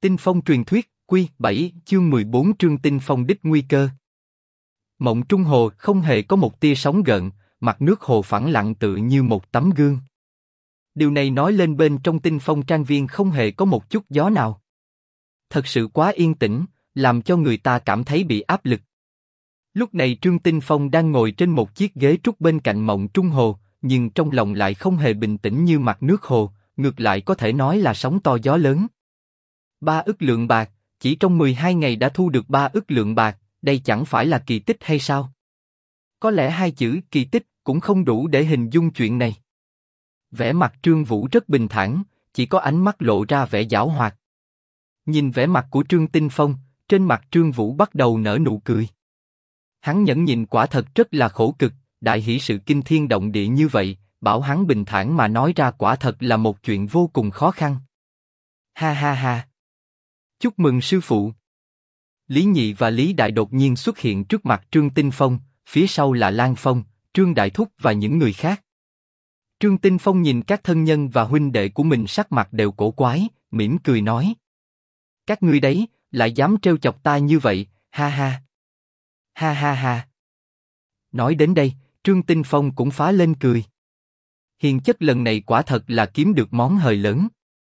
Tinh phong truyền thuyết, Quy 7, chương 14 Trương Tinh Phong đích nguy cơ. Mộng Trung Hồ không hề có một tia sóng gợn, mặt nước hồ phẳng lặng tựa như một tấm gương. Điều này nói lên bên trong Tinh Phong trang viên không hề có một chút gió nào. Thật sự quá yên tĩnh, làm cho người ta cảm thấy bị áp lực. Lúc này Trương Tinh Phong đang ngồi trên một chiếc ghế trúc bên cạnh Mộng Trung Hồ, nhưng trong lòng lại không hề bình tĩnh như mặt nước hồ, ngược lại có thể nói là sóng to gió lớn. 3 ức lượng bạc, chỉ trong 12 ngày đã thu được 3 ức lượng bạc, đây chẳng phải là kỳ tích hay sao? Có lẽ 2 chữ kỳ tích cũng không đủ để hình dung chuyện này. Vẻ mặt Trương Vũ rất bình thản, chỉ có ánh mắt lộ ra vẻ giảo hoạt. Nhìn vẻ mặt của Trương Tinh Phong, trên mặt Trương Vũ bắt đầu nở nụ cười. Hắn nhẫn nhịn quả thật rất là khổ cực, đại hỷ sự kinh thiên động địa như vậy, bảo hắn bình thản mà nói ra quả thật là một chuyện vô cùng khó khăn. Ha ha ha! Chúc mừng sư phụ! Lý Nhị và Lý Đại đột nhiên xuất hiện trước mặt Trương Tinh Phong, phía sau là Lan Phong, Trương Đại Thúc và những người khác. Trương Tinh Phong nhìn các thân nhân và huynh đệ của mình sắc mặt đều cổ quái, mỉm cười nói: các ngươi đấy, lại dám trêu chọc ta như vậy, ha ha! Ha ha ha! Nói đến đây, Trương Tinh Phong cũng phá lên cười. Hiền chất lần này quả thật là kiếm được món hời lớn.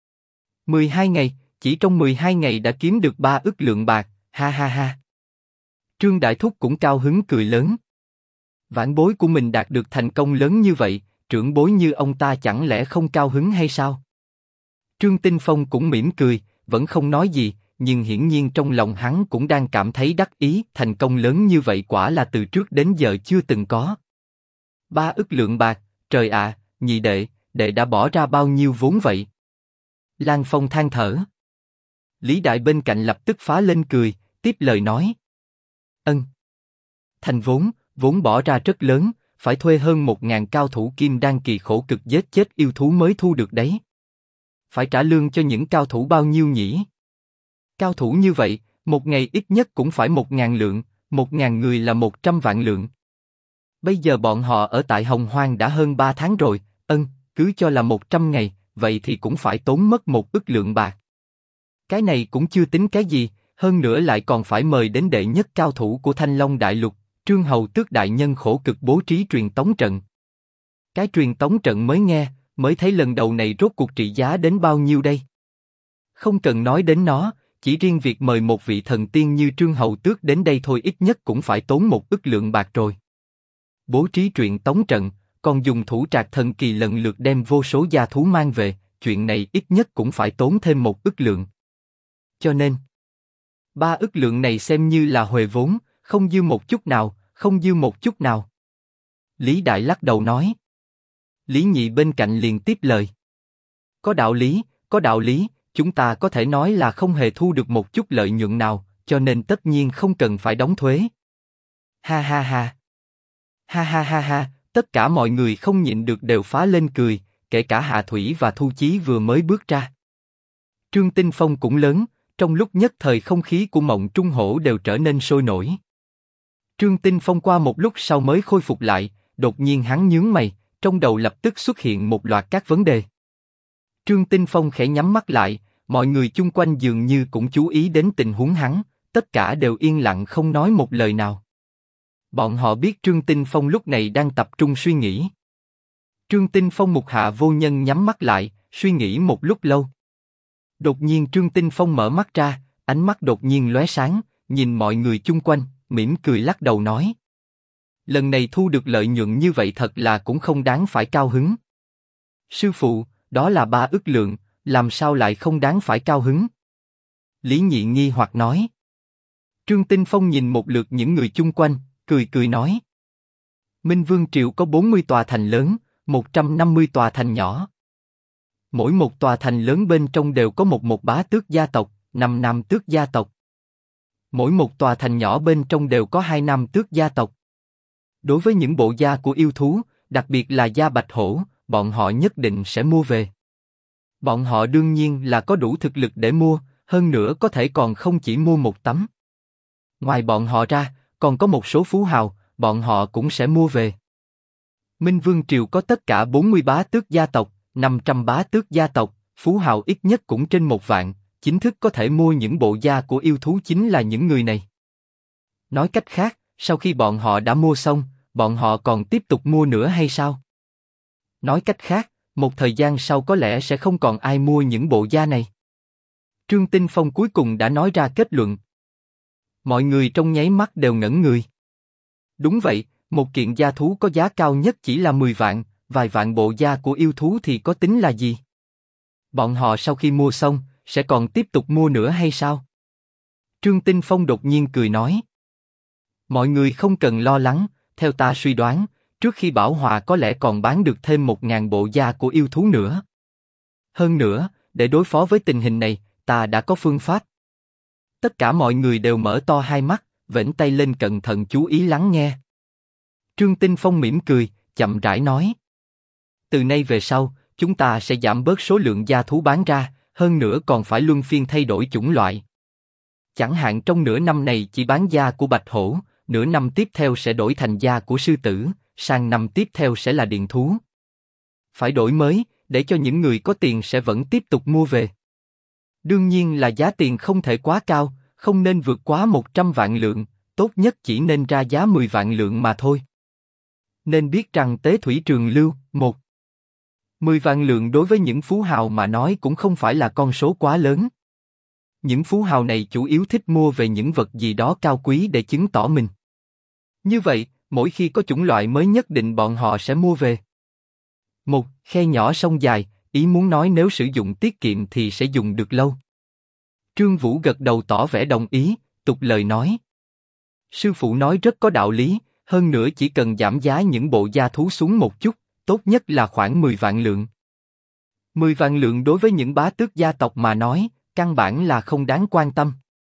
12 ngày, chỉ trong 12 ngày đã kiếm được 3 ức lượng bạc, ha ha ha! Trương Đại Thúc cũng cao hứng cười lớn. Vãn bối của mình đạt được thành công lớn như vậy, trưởng bối như ông ta chẳng lẽ không cao hứng hay sao? Trương Tinh Phong cũng mỉm cười, vẫn không nói gì, nhưng hiển nhiên trong lòng hắn cũng đang cảm thấy đắc ý, thành công lớn như vậy quả là từ trước đến giờ chưa từng có. 3 ức lượng bạc, trời ạ, nhị đệ, đệ đã bỏ ra bao nhiêu vốn vậy? Lan Phong than thở. Lý Đại bên cạnh lập tức phá lên cười, tiếp lời nói: thành vốn bỏ ra rất lớn, phải thuê hơn 1000 cao thủ kim đan kỳ khổ cực giết chết yêu thú mới thu được đấy. Phải trả lương cho những cao thủ bao nhiêu nhỉ? Cao thủ như vậy, một ngày ít nhất cũng phải 1000 lượng, 1000 người là 100 vạn lượng. Bây giờ bọn họ ở tại Hồng Hoang đã hơn 3 tháng rồi, cứ cho là 100 ngày, vậy thì cũng phải tốn mất 1 ức lượng bạc. Cái này cũng chưa tính cái gì, hơn nữa lại còn phải mời đến đệ nhất cao thủ của Thanh Long Đại Lục, Trương Hầu Tước đại nhân khổ cực bố trí truyền tống trận. Cái truyền tống trận mới nghe, mới thấy lần đầu này rốt cuộc trị giá đến bao nhiêu đây? Không cần nói đến nó, chỉ riêng việc mời một vị thần tiên như Trương Hầu Tước đến đây thôi ít nhất cũng phải tốn 1 ức lượng bạc rồi. Bố trí truyền tống trận, còn dùng thủ trạc thần kỳ lần lượt đem vô số gia thú mang về, chuyện này ít nhất cũng phải tốn thêm 1 ức lượng. Cho nên, 3 ức lượng này xem như là huề vốn, không dư một chút nào, không dư một chút nào. Lý Đại lắc đầu nói. Lý Nhị bên cạnh liền tiếp lời: có đạo lý, chúng ta có thể nói là không hề thu được một chút lợi nhuận nào, cho nên tất nhiên không cần phải đóng thuế. Ha ha ha! Ha ha ha ha! Tất cả mọi người không nhịn được đều phá lên cười, kể cả Hạ Thủy và Thu Chí vừa mới bước ra. Trương Tinh Phong cũng lớn, trong lúc nhất thời không khí của Mộng Trung Hổ đều trở nên sôi nổi. Trương Tinh Phong qua một lúc sau mới khôi phục lại, đột nhiên hắn nhướng mày, trong đầu lập tức xuất hiện một loạt các vấn đề. Trương Tinh Phong khẽ nhắm mắt lại, mọi người chung quanh dường như cũng chú ý đến tình huống hắn, tất cả đều yên lặng không nói một lời nào. Bọn họ biết Trương Tinh Phong lúc này đang tập trung suy nghĩ. Trương Tinh Phong mục hạ vô nhân nhắm mắt lại, suy nghĩ một lúc lâu. Đột nhiên Trương Tinh Phong mở mắt ra, ánh mắt đột nhiên lóe sáng, nhìn mọi người chung quanh, mỉm cười lắc đầu nói: lần này thu được lợi nhuận như vậy thật là cũng không đáng phải cao hứng. Sư phụ, đó là 3 ức lượng, làm sao lại không đáng phải cao hứng? Lý Nhị nghi hoặc nói. Trương Tinh Phong nhìn một lượt những người chung quanh, cười nói: Minh Vương Triều có 40 tòa thành lớn, 150 tòa thành nhỏ. Mỗi một tòa thành lớn bên trong đều có một bá tước gia tộc, 5 nam tước gia tộc. Mỗi một tòa thành nhỏ bên trong đều có 2 nam tước gia tộc. Đối với những bộ da của yêu thú, đặc biệt là da bạch hổ, bọn họ nhất định sẽ mua về. Bọn họ đương nhiên là có đủ thực lực để mua, hơn nữa có thể còn không chỉ mua một tấm. Ngoài bọn họ ra, còn có một số phú hào, bọn họ cũng sẽ mua về. Minh Vương Triều có tất cả 40 bá tước gia tộc, 500 bá tước gia tộc, phú hào ít nhất cũng trên 1 vạn, chính thức có thể mua những bộ da của yêu thú chính là những người này. Nói cách khác, sau khi bọn họ đã mua xong, bọn họ còn tiếp tục mua nữa hay sao? Nói cách khác, một thời gian sau có lẽ sẽ không còn ai mua những bộ da này. Trương Tinh Phong cuối cùng đã nói ra kết luận. Mọi người trong nháy mắt đều ngẩn người. Đúng vậy, một kiện da thú có giá cao nhất chỉ là 10 vạn, vài vạn bộ da của yêu thú thì có tính là gì? Bọn họ sau khi mua xong, sẽ còn tiếp tục mua nữa hay sao? Trương Tinh Phong đột nhiên cười nói. Mọi người không cần lo lắng, theo ta suy đoán, trước khi Bảo Hòa có lẽ còn bán được thêm 1000 bộ da của yêu thú nữa. Hơn nữa, để đối phó với tình hình này, ta đã có phương pháp. Tất cả mọi người đều mở to hai mắt, vểnh tay lên cẩn thận chú ý lắng nghe. Trương Tinh Phong mỉm cười, chậm rãi nói. Từ nay về sau, chúng ta sẽ giảm bớt số lượng da thú bán ra, hơn nữa còn phải luân phiên thay đổi chủng loại. Chẳng hạn trong nửa năm này chỉ bán da của bạch hổ, nửa năm tiếp theo sẽ đổi thành da của sư tử, sang năm tiếp theo sẽ là điện thú. Phải đổi mới, để cho những người có tiền sẽ vẫn tiếp tục mua về. Đương nhiên là giá tiền không thể quá cao, không nên vượt quá 100 vạn lượng, tốt nhất chỉ nên ra giá 10 vạn lượng mà thôi. Nên biết rằng tế thủy trường lưu, 10 vạn lượng đối với những phú hào mà nói cũng không phải là con số quá lớn. Những phú hào này chủ yếu thích mua về những vật gì đó cao quý để chứng tỏ mình. Như vậy, mỗi khi có chủng loại mới nhất định bọn họ sẽ mua về. Một khe nhỏ sông dài, ý muốn nói nếu sử dụng tiết kiệm thì sẽ dùng được lâu. Trương Vũ gật đầu tỏ vẻ đồng ý, tục lời nói. Sư phụ nói rất có đạo lý, hơn nữa chỉ cần giảm giá những bộ da thú xuống một chút, tốt nhất là khoảng 10 vạn lượng. 10 vạn lượng đối với những bá tước gia tộc mà nói, căn bản là không đáng quan tâm.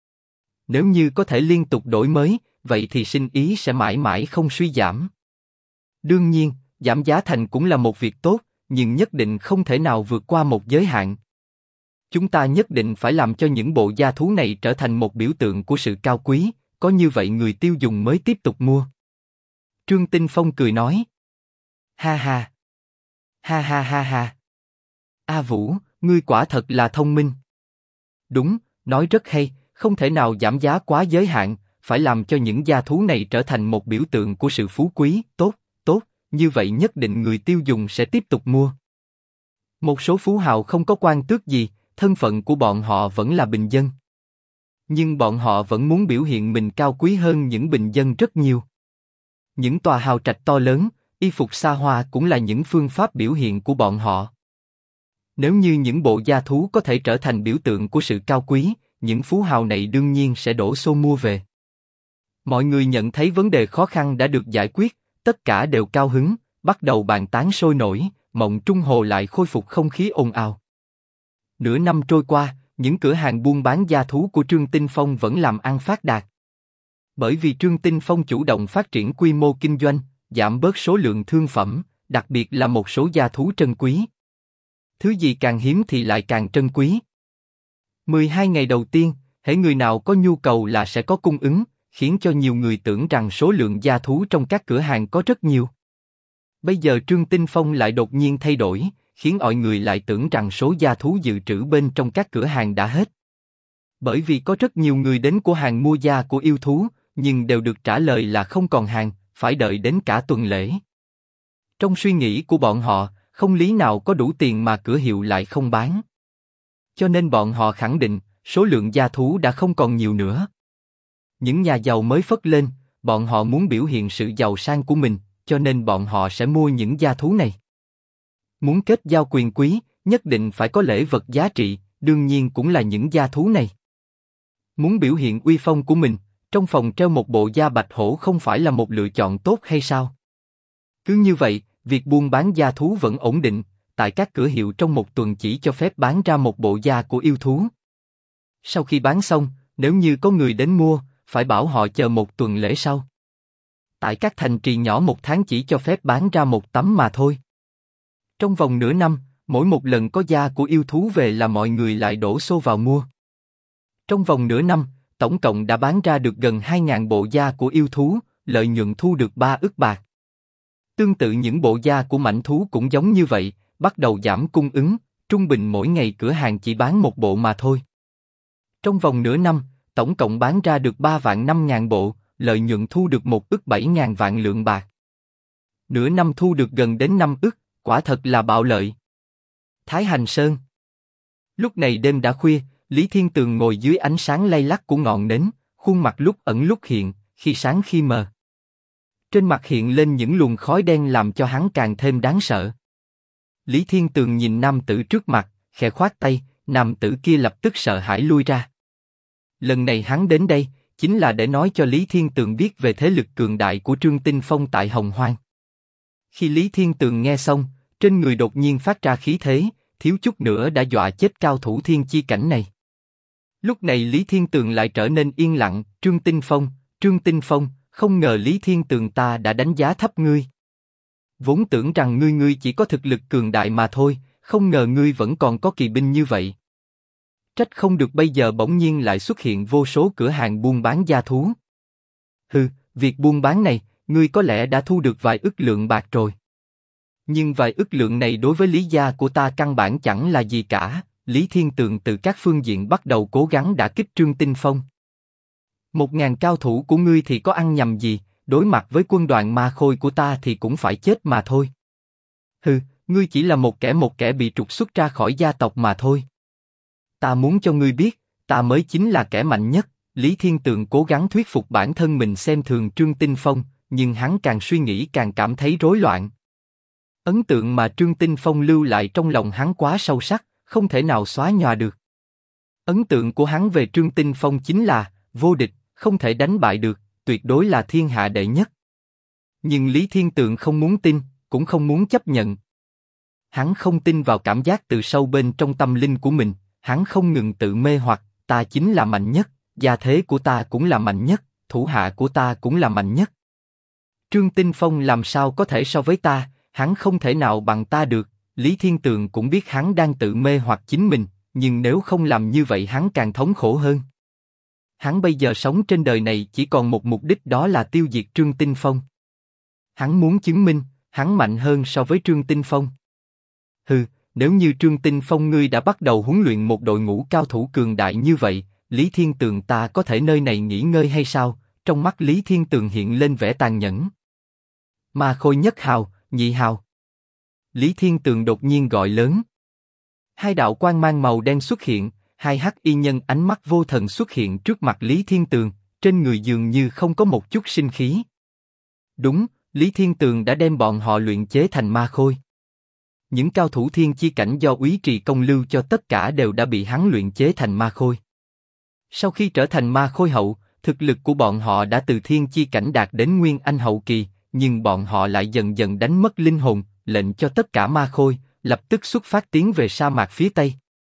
Nếu như có thể liên tục đổi mới, vậy thì sinh ý sẽ mãi mãi không suy giảm. Đương nhiên, giảm giá thành cũng là một việc tốt, nhưng nhất định không thể nào vượt qua một giới hạn. Chúng ta nhất định phải làm cho những bộ da thú này trở thành một biểu tượng của sự cao quý, có như vậy người tiêu dùng mới tiếp tục mua. Trương Tinh Phong cười nói. Ha ha. Ha ha ha ha. A Vũ, ngươi quả thật là thông minh. Đúng, nói rất hay, không thể nào giảm giá quá giới hạn, phải làm cho những gia thú này trở thành một biểu tượng của sự phú quý, tốt, như vậy nhất định người tiêu dùng sẽ tiếp tục mua. Một số phú hào không có quan tước gì, thân phận của bọn họ vẫn là bình dân. Nhưng bọn họ vẫn muốn biểu hiện mình cao quý hơn những bình dân rất nhiều. Những tòa hào trạch to lớn, y phục xa hoa cũng là những phương pháp biểu hiện của bọn họ. Nếu như những bộ da thú có thể trở thành biểu tượng của sự cao quý, những phú hào này đương nhiên sẽ đổ xô mua về. Mọi người nhận thấy vấn đề khó khăn đã được giải quyết, tất cả đều cao hứng, bắt đầu bàn tán sôi nổi, Mộng Trung Hồ lại khôi phục không khí ồn ào. Nửa năm trôi qua, những cửa hàng buôn bán da thú của Trương Tinh Phong vẫn làm ăn phát đạt. Bởi vì Trương Tinh Phong chủ động phát triển quy mô kinh doanh, giảm bớt số lượng thương phẩm, đặc biệt là một số da thú trân quý. Thứ gì càng hiếm thì lại càng trân quý. 12 ngày đầu tiên, hễ người nào có nhu cầu là sẽ có cung ứng, khiến cho nhiều người tưởng rằng số lượng da thú trong các cửa hàng có rất nhiều. Bây giờ Trương Tinh Phong lại đột nhiên thay đổi, khiến mọi người lại tưởng rằng số da thú dự trữ bên trong các cửa hàng đã hết. Bởi vì có rất nhiều người đến cửa hàng mua da của yêu thú, nhưng đều được trả lời là không còn hàng, phải đợi đến cả tuần lễ. Trong suy nghĩ của bọn họ, không lý nào có đủ tiền mà cửa hiệu lại không bán. Cho nên bọn họ khẳng định, số lượng da thú đã không còn nhiều nữa. Những nhà giàu mới phất lên, bọn họ muốn biểu hiện sự giàu sang của mình, cho nên bọn họ sẽ mua những da thú này. Muốn kết giao quyền quý, nhất định phải có lễ vật giá trị, đương nhiên cũng là những da thú này. Muốn biểu hiện uy phong của mình, trong phòng treo một bộ da bạch hổ không phải là một lựa chọn tốt hay sao? Cứ như vậy, việc buôn bán da thú vẫn ổn định, tại các cửa hiệu trong một tuần chỉ cho phép bán ra một bộ da của yêu thú. Sau khi bán xong, nếu như có người đến mua, phải bảo họ chờ một tuần lễ sau. Tại các thành trì nhỏ một tháng chỉ cho phép bán ra một tấm mà thôi. Trong vòng nửa năm, mỗi một lần có da của yêu thú về là mọi người lại đổ xô vào mua. Trong vòng nửa năm, tổng cộng đã bán ra được gần 2.000 bộ da của yêu thú, lợi nhuận thu được 3 ức bạc. Tương tự những bộ da của mãnh thú cũng giống như vậy, bắt đầu giảm cung ứng, trung bình mỗi ngày cửa hàng chỉ bán một bộ mà thôi. Trong vòng nửa năm, tổng cộng bán ra được 3.500.000 bộ, lợi nhuận thu được 1,7 ức lượng bạc. Nửa năm thu được gần đến 5 ức, quả thật là bạo lợi. Thái Hành Sơn. Lúc này đêm đã khuya, Lý Thiên Tường ngồi dưới ánh sáng lay lắc của ngọn nến, khuôn mặt lúc ẩn lúc hiện, khi sáng khi mờ. Trên mặt hiện lên những luồng khói đen làm cho hắn càng thêm đáng sợ. Lý Thiên Tường nhìn nam tử trước mặt, khẽ khoát tay, nam tử kia lập tức sợ hãi lui ra. Lần này hắn đến đây, chính là để nói cho Lý Thiên Tường biết về thế lực cường đại của Trương Tinh Phong tại Hồng Hoang. Khi Lý Thiên Tường nghe xong, trên người đột nhiên phát ra khí thế, thiếu chút nữa đã dọa chết cao thủ thiên chi cảnh này. Lúc này Lý Thiên Tường lại trở nên yên lặng, Trương Tinh Phong, không ngờ Lý Thiên Tường ta đã đánh giá thấp ngươi. Vốn tưởng rằng ngươi chỉ có thực lực cường đại mà thôi, không ngờ ngươi vẫn còn có kỳ binh như vậy. Trách không được bây giờ bỗng nhiên lại xuất hiện vô số cửa hàng buôn bán gia thú. Hừ, việc buôn bán này, ngươi có lẽ đã thu được vài ức lượng bạc rồi. Nhưng vài ức lượng này đối với Lý gia của ta căn bản chẳng là gì cả. Lý Thiên Tường từ các phương diện bắt đầu cố gắng đả kích Trương Tinh Phong. 1.000 cao thủ của ngươi thì có ăn nhầm gì, đối mặt với quân đoàn ma khôi của ta thì cũng phải chết mà thôi. Hừ, ngươi chỉ là một kẻ bị trục xuất ra khỏi gia tộc mà thôi. Ta muốn cho ngươi biết, ta mới chính là kẻ mạnh nhất. Lý Thiên Tường cố gắng thuyết phục bản thân mình xem thường Trương Tinh Phong, nhưng hắn càng suy nghĩ càng cảm thấy rối loạn. Ấn tượng mà Trương Tinh Phong lưu lại trong lòng hắn quá sâu sắc, không thể nào xóa nhòa được. Ấn tượng của hắn về Trương Tinh Phong chính là vô địch, không thể đánh bại được, tuyệt đối là thiên hạ đệ nhất. Nhưng Lý Thiên Tường không muốn tin, cũng không muốn chấp nhận. Hắn không tin vào cảm giác từ sâu bên trong tâm linh của mình, hắn không ngừng tự mê hoặc, ta chính là mạnh nhất, gia thế của ta cũng là mạnh nhất, thủ hạ của ta cũng là mạnh nhất. Trương Tinh Phong làm sao có thể so với ta, hắn không thể nào bằng ta được. Lý Thiên Tường cũng biết hắn đang tự mê hoặc chính mình, nhưng nếu không làm như vậy hắn càng thống khổ hơn. Hắn bây giờ sống trên đời này chỉ còn một mục đích, đó là tiêu diệt Trương Tinh Phong. Hắn muốn chứng minh, hắn mạnh hơn so với Trương Tinh Phong. Hừ, nếu như Trương Tinh Phong ngươi đã bắt đầu huấn luyện một đội ngũ cao thủ cường đại như vậy, Lý Thiên Tường ta có thể nơi này nghỉ ngơi hay sao? Trong mắt Lý Thiên Tường hiện lên vẻ tàn nhẫn. Ma khôi nhất hào, nhị hào. Lý Thiên Tường đột nhiên gọi lớn. Hai đạo quang mang màu đen xuất hiện, hai hắc y nhân ánh mắt vô thần xuất hiện trước mặt Lý Thiên Tường, trên người dường như không có một chút sinh khí. Đúng, Lý Thiên Tường đã đem bọn họ luyện chế thành ma khôi. Những cao thủ thiên chi cảnh do Úy Trì Công lưu cho tất cả đều đã bị hắn luyện chế thành ma khôi. Sau khi trở thành ma khôi hậu, thực lực của bọn họ đã từ thiên chi cảnh đạt đến nguyên anh hậu kỳ, nhưng bọn họ lại dần dần đánh mất linh hồn, lệnh cho tất cả ma khôi lập tức xuất phát tiến về sa mạc phía tây.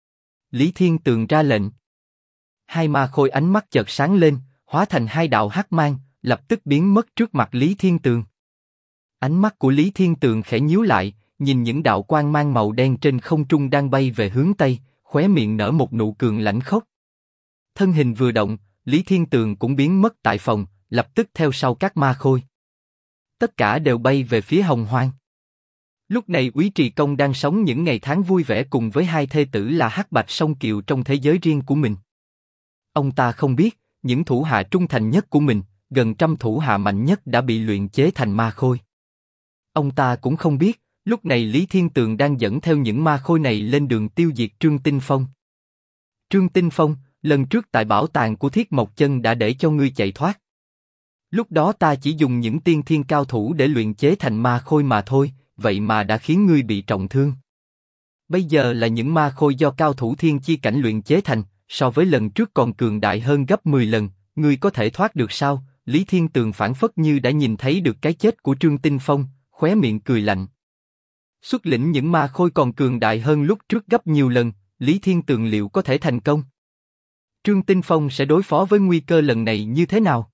Lý Thiên Tường ra lệnh. Hai ma khôi ánh mắt chợt sáng lên, hóa thành hai đạo hắc mang, lập tức biến mất trước mặt Lý Thiên Tường. Ánh mắt của Lý Thiên Tường khẽ nhíu lại, nhìn những đạo quang mang màu đen trên không trung đang bay về hướng tây, khóe miệng nở một nụ cười lãnh khốc. Thân hình vừa động, Lý Thiên Tường cũng biến mất tại phòng, lập tức theo sau các ma khôi. Tất cả đều bay về phía Hồng Hoang. Lúc này Úy Trì Công đang sống những ngày tháng vui vẻ cùng với hai thê tử là Hắc Bạch Song Kiều trong thế giới riêng của mình. Ông ta không biết, những thủ hạ trung thành nhất của mình, gần trăm thủ hạ mạnh nhất đã bị luyện chế thành ma khôi. Ông ta cũng không biết, lúc này Lý Thiên Tường đang dẫn theo những ma khôi này lên đường tiêu diệt Trương Tinh Phong. Trương Tinh Phong, lần trước tại bảo tàng của Thiết Mộc Chân đã để cho ngươi chạy thoát. Lúc đó ta chỉ dùng những tiên thiên cao thủ để luyện chế thành ma khôi mà thôi, vậy mà đã khiến ngươi bị trọng thương. Bây giờ là những ma khôi do cao thủ thiên chi cảnh luyện chế thành, so với lần trước còn cường đại hơn gấp 10 lần, ngươi có thể thoát được sao? Lý Thiên Tường phảng phất như đã nhìn thấy được cái chết của Trương Tinh Phong, khóe miệng cười lạnh. Xuất lĩnh những ma khôi còn cường đại hơn lúc trước gấp nhiều lần, Lý Thiên Tường liệu có thể thành công? Trương Tinh Phong sẽ đối phó với nguy cơ lần này như thế nào?